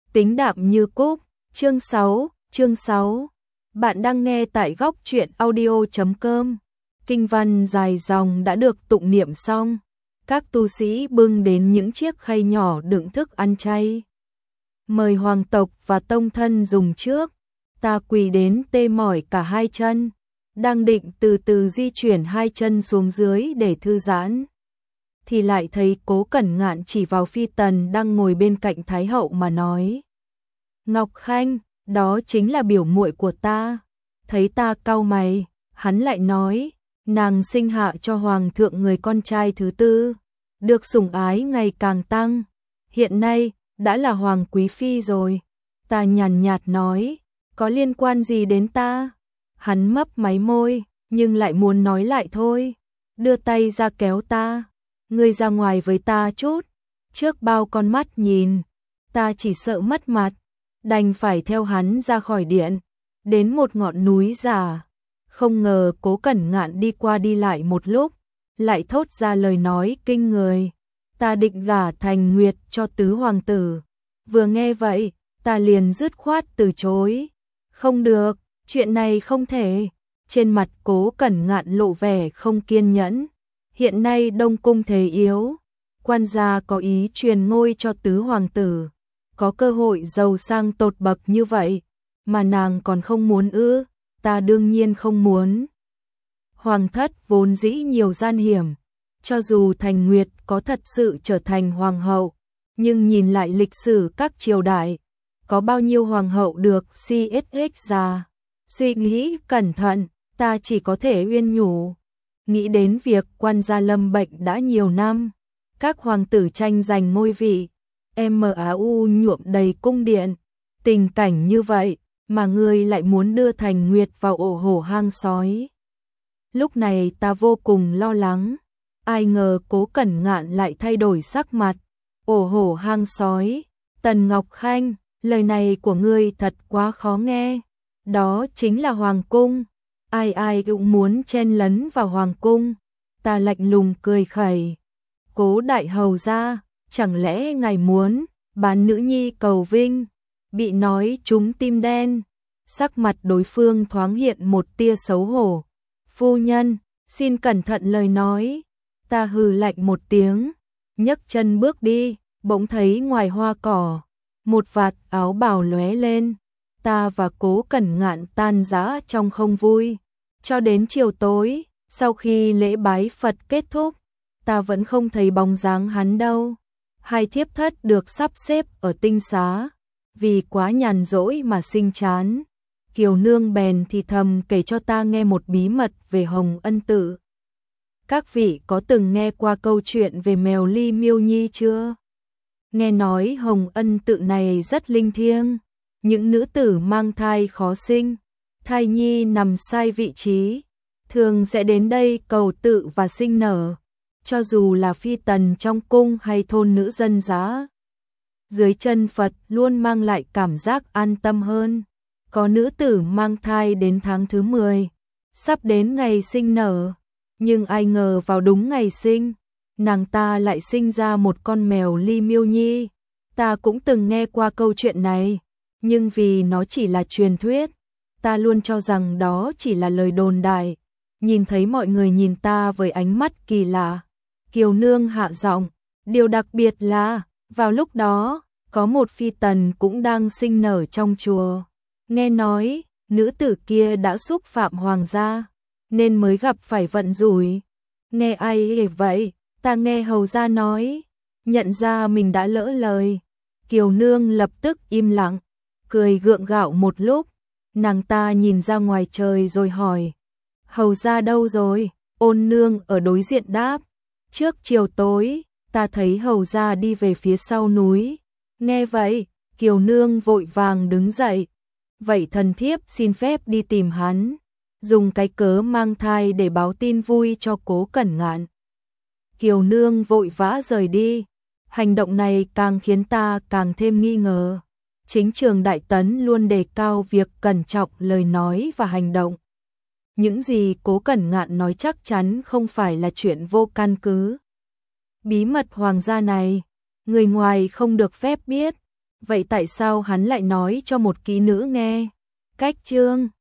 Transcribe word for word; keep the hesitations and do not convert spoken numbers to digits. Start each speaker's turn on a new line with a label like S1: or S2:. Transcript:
S1: tính đạm như cúc. Chương sáu, chương sáu. Bạn đang nghe tại góc truyện audio chấm com. Kinh văn dài dòng đã được tụng niệm xong. Các tu sĩ bưng đến những chiếc khay nhỏ đựng thức ăn chay. Mời hoàng tộc và tông thân dùng trước. Ta quỳ đến tê mỏi cả hai chân, đang định từ từ di chuyển hai chân xuống dưới để thư giãn, thì lại thấy Cố Cẩn Ngạn chỉ vào Phi Tần đang ngồi bên cạnh Thái hậu mà nói: "Ngọc Khanh, đó chính là biểu muội của ta." Thấy ta cau mày, hắn lại nói: "Nàng sinh hạ cho hoàng thượng người con trai thứ tư, được sủng ái ngày càng tăng, hiện nay đã là hoàng quý phi rồi." Ta nhàn nhạt nói: "Có liên quan gì đến ta?" Hắn mấp máy môi, nhưng lại muốn nói lại thôi, đưa tay ra kéo ta: "Ngươi ra ngoài với ta chút." Trước bao con mắt nhìn, ta chỉ sợ mất mặt, đành phải theo hắn ra khỏi điện, đến một ngọn núi già. Không ngờ Cố Cẩn Ngạn đi qua đi lại một lúc, lại thốt ra lời nói kinh người: "Ta định gả Thành Nguyệt cho tứ hoàng tử." Vừa nghe vậy, ta liền dứt khoát từ chối: "Không được, chuyện này không thể." Trên mặt Cố Cẩn Ngạn lộ vẻ không kiên nhẫn. Hiện nay Đông Cung thế yếu, quan gia có ý truyền ngôi cho tứ hoàng tử, có cơ hội giàu sang tột bậc như vậy, mà nàng còn không muốn ư? Ta đương nhiên không muốn. Hoàng thất vốn dĩ nhiều gian hiểm, cho dù Thành Nguyệt có thật sự trở thành hoàng hậu, nhưng nhìn lại lịch sử các triều đại, có bao nhiêu hoàng hậu được xê ét ích ra. Suy nghĩ cẩn thận, ta chỉ có thể uyên nhủ. Nghĩ đến việc quan gia lâm bệnh đã nhiều năm, các hoàng tử tranh giành ngôi vị, mau nhuộm đầy cung điện. Tình cảnh như vậy mà ngươi lại muốn đưa Thành Nguyệt vào ổ hổ hang sói. Lúc này ta vô cùng lo lắng. Ai ngờ Cố Cẩn Ngạn lại thay đổi sắc mặt. Ổ hổ hang sói? Tần Ngọc Khanh, lời này của ngươi thật quá khó nghe. Đó chính là hoàng cung, ai ai cũng muốn chen lấn vào hoàng cung. Ta lạnh lùng cười khẩy: "Cố đại hầu gia, chẳng lẽ ngài muốn bán nữ nhi cầu vinh?" Bị nói trúng tim đen, sắc mặt đối phương thoáng hiện một tia xấu hổ. "Phu nhân, xin cẩn thận lời nói." Ta hừ lạnh một tiếng, nhấc chân bước đi, bỗng thấy ngoài hoa cỏ, một vạt áo bào lóe lên. Ta và Cố Cẩn Ngạn tan rã trong không vui. Cho đến chiều tối, sau khi lễ bái Phật kết thúc, ta vẫn không thấy bóng dáng hắn đâu. Hai thiếp thất được sắp xếp ở tinh xá, vì quá nhàn rỗi mà sinh chán. Kiều nương bèn thì thầm kể cho ta nghe một bí mật về Hồng Ân Tự. Các vị có từng nghe qua câu chuyện về mèo Ly Miêu Nhi chưa? Nghe nói Hồng Ân Tự này rất linh thiêng. Những nữ tử mang thai khó sinh, thai nhi nằm sai vị trí, thường sẽ đến đây cầu tự và sinh nở. Cho dù là phi tần trong cung hay thôn nữ dân dã, dưới chân Phật luôn mang lại cảm giác an tâm hơn. Có nữ tử mang thai đến tháng thứ mười, sắp đến ngày sinh nở, nhưng ai ngờ vào đúng ngày sinh, nàng ta lại sinh ra một con mèo Ly Miêu Nhi. Ta cũng từng nghe qua câu chuyện này, nhưng vì nó chỉ là truyền thuyết, ta luôn cho rằng đó chỉ là lời đồn đại. Nhìn thấy mọi người nhìn ta với ánh mắt kỳ lạ, Kiều nương hạ giọng: "Điều đặc biệt là, vào lúc đó, có một phi tần cũng đang sinh nở trong chùa. Nghe nói, nữ tử kia đã xúc phạm hoàng gia, nên mới gặp phải vận rủi." Nghe ai vậy? Ta nghe hầu gia nói. Nhận ra mình đã lỡ lời, Kiều nương lập tức im lặng, cười gượng gạo một lúc. Nàng ta nhìn ra ngoài trời rồi hỏi: "Hầu gia đâu rồi?" Ôn nương ở đối diện đáp: "Trước chiều tối, ta thấy hầu gia đi về phía sau núi." Nghe vậy, Kiều nương vội vàng đứng dậy: "Vậy thần thiếp xin phép đi tìm hắn, dùng cái cớ mang thai để báo tin vui cho Cố Cẩn Ngạn." Kiều nương vội vã rời đi. Hành động này càng khiến ta càng thêm nghi ngờ. Chính trường Đại Tấn luôn đề cao việc cẩn trọng lời nói và hành động. Những gì Cố Cẩn Ngạn nói chắc chắn không phải là chuyện vô căn cứ. Bí mật hoàng gia này, người ngoài không được phép biết, vậy tại sao hắn lại nói cho một kỹ nữ nghe? Cách chương